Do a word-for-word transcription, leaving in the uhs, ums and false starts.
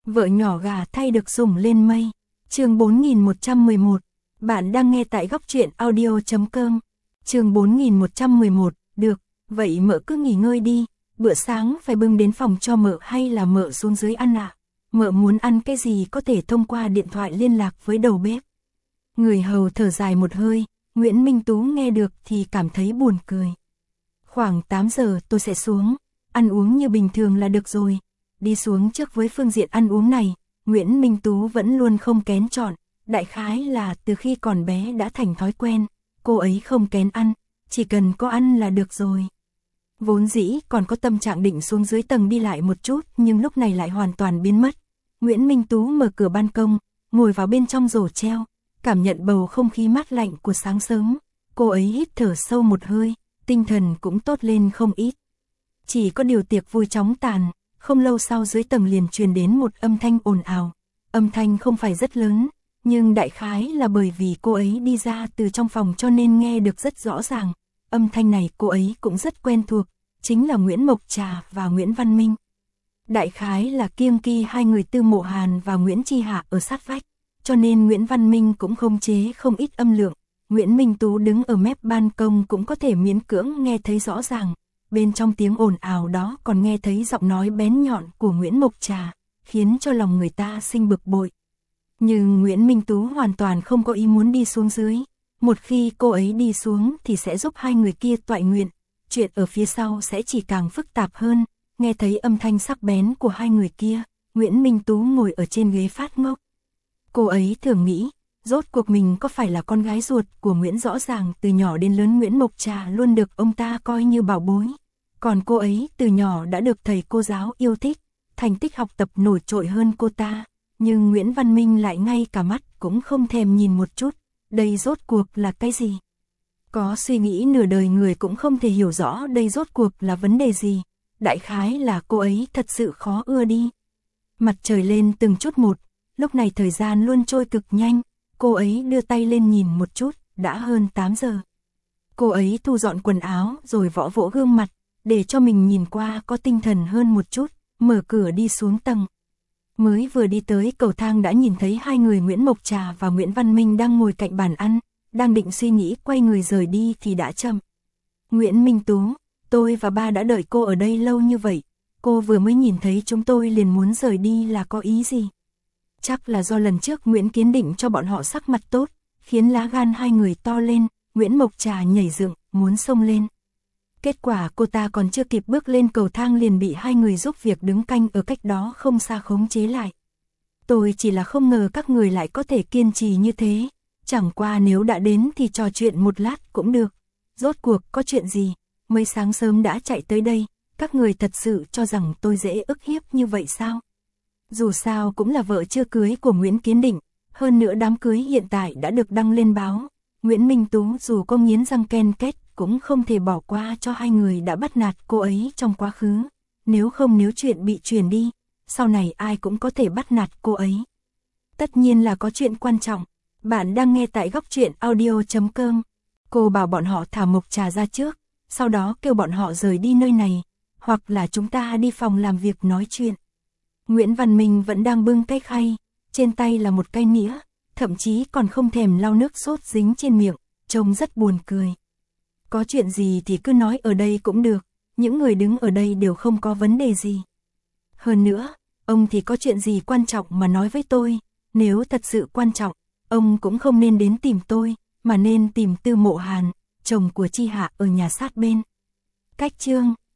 Vợ nhỏ gà thay được sủng lên mây. Chương bốn nghìn một trăm mười một. Bạn đang nghe tại góc truyện audio chấm com. Chương bốn nghìn một trăm mười một. Được, vậy mợ cứ nghỉ ngơi đi. Bữa sáng phải bưng đến phòng cho mợ hay là mợ xuống dưới ăn ạ? À? Mợ muốn ăn cái gì có thể thông qua điện thoại liên lạc với đầu bếp. Người hầu thở dài một hơi, Nguyễn Minh Tú nghe được thì cảm thấy buồn cười. Khoảng tám giờ tôi sẽ xuống, ăn uống như bình thường là được rồi. Đi xuống trước với phương diện ăn uống này, Nguyễn Minh Tú vẫn luôn không kén chọn, đại khái là từ khi còn bé đã thành thói quen, cô ấy không kén ăn, chỉ cần có ăn là được rồi. Vốn dĩ còn có tâm trạng định xuống dưới tầng đi lại một chút nhưng lúc này lại hoàn toàn biến mất. Nguyễn Minh Tú mở cửa ban công, ngồi vào bên trong rổ treo, cảm nhận bầu không khí mát lạnh của sáng sớm, cô ấy hít thở sâu một hơi, tinh thần cũng tốt lên không ít. Chỉ có điều tiệc vui chóng tàn, không lâu sau dưới tầng liền truyền đến một âm thanh ồn ào. Âm thanh không phải rất lớn, nhưng đại khái là bởi vì cô ấy đi ra từ trong phòng cho nên nghe được rất rõ ràng. Âm thanh này cô ấy cũng rất quen thuộc, chính là Nguyễn Mộc Trà và Nguyễn Văn Minh. Đại khái là kiêng kỳ hai người Tư Mộ Hàn và Nguyễn Chi Hạ ở sát vách, cho nên Nguyễn Văn Minh cũng khống chế không ít âm lượng. Nguyễn Minh Tú đứng ở mép ban công cũng có thể miễn cưỡng nghe thấy rõ ràng. Bên trong tiếng ồn ào đó còn nghe thấy giọng nói bén nhọn của Nguyễn Mộc Trà, khiến cho lòng người ta sinh bực bội. Nhưng Nguyễn Minh Tú hoàn toàn không có ý muốn đi xuống dưới. Một khi cô ấy đi xuống thì sẽ giúp hai người kia toại nguyện. Chuyện ở phía sau sẽ chỉ càng phức tạp hơn. Nghe thấy âm thanh sắc bén của hai người kia, Nguyễn Minh Tú ngồi ở trên ghế phát ngốc. Cô ấy thường nghĩ, rốt cuộc mình có phải là con gái ruột của Nguyễn? Rõ ràng từ nhỏ đến lớn Nguyễn Mộc Trà luôn được ông ta coi như bảo bối. Còn cô ấy từ nhỏ đã được thầy cô giáo yêu thích, thành tích học tập nổi trội hơn cô ta. Nhưng Nguyễn Văn Minh lại ngay cả mắt cũng không thèm nhìn một chút. Đây rốt cuộc là cái gì? Có suy nghĩ nửa đời người cũng không thể hiểu rõ đây rốt cuộc là vấn đề gì. Đại khái là cô ấy thật sự khó ưa đi. Mặt trời lên từng chút một, lúc này thời gian luôn trôi cực nhanh. Cô ấy đưa tay lên nhìn một chút, đã hơn tám giờ. Cô ấy thu dọn quần áo rồi vỗ vỗ gương mặt, để cho mình nhìn qua có tinh thần hơn một chút, mở cửa đi xuống tầng. Mới vừa đi tới cầu thang đã nhìn thấy hai người Nguyễn Mộc Trà và Nguyễn Văn Minh đang ngồi cạnh bàn ăn, đang định suy nghĩ quay người rời đi thì đã chậm. Nguyễn Minh Tú, tôi và ba đã đợi cô ở đây lâu như vậy, cô vừa mới nhìn thấy chúng tôi liền muốn rời đi là có ý gì? Chắc là do lần trước Nguyễn Kiến Định cho bọn họ sắc mặt tốt, khiến lá gan hai người to lên, Nguyễn Mộc Trà nhảy dựng, muốn xông lên. Kết quả cô ta còn chưa kịp bước lên cầu thang liền bị hai người giúp việc đứng canh ở cách đó không xa khống chế lại. Tôi chỉ là không ngờ các người lại có thể kiên trì như thế, chẳng qua nếu đã đến thì trò chuyện một lát cũng được. Rốt cuộc có chuyện gì, mới sáng sớm đã chạy tới đây, các người thật sự cho rằng tôi dễ ức hiếp như vậy sao? Dù sao cũng là vợ chưa cưới của Nguyễn Kiến Định, hơn nữa đám cưới hiện tại đã được đăng lên báo. Nguyễn Minh Tú dù có nghiến răng ken két cũng không thể bỏ qua cho hai người đã bắt nạt cô ấy trong quá khứ. Nếu không nếu chuyện bị truyền đi, sau này ai cũng có thể bắt nạt cô ấy. Tất nhiên là có chuyện quan trọng. Bạn đang nghe tại góc truyện audio chấm com. Cô bảo bọn họ thả Mộc Trà ra trước, sau đó kêu bọn họ rời đi nơi này, hoặc là chúng ta đi phòng làm việc nói chuyện. Nguyễn Văn Minh vẫn đang bưng cái khay, trên tay là một cây nĩa, thậm chí còn không thèm lau nước sốt dính trên miệng, trông rất buồn cười. Có chuyện gì thì cứ nói ở đây cũng được, những người đứng ở đây đều không có vấn đề gì. Hơn nữa, ông thì có chuyện gì quan trọng mà nói với tôi, nếu thật sự quan trọng, ông cũng không nên đến tìm tôi, mà nên tìm Tư Mộ Hàn, chồng của Chi Hạ ở nhà sát bên. Cách chương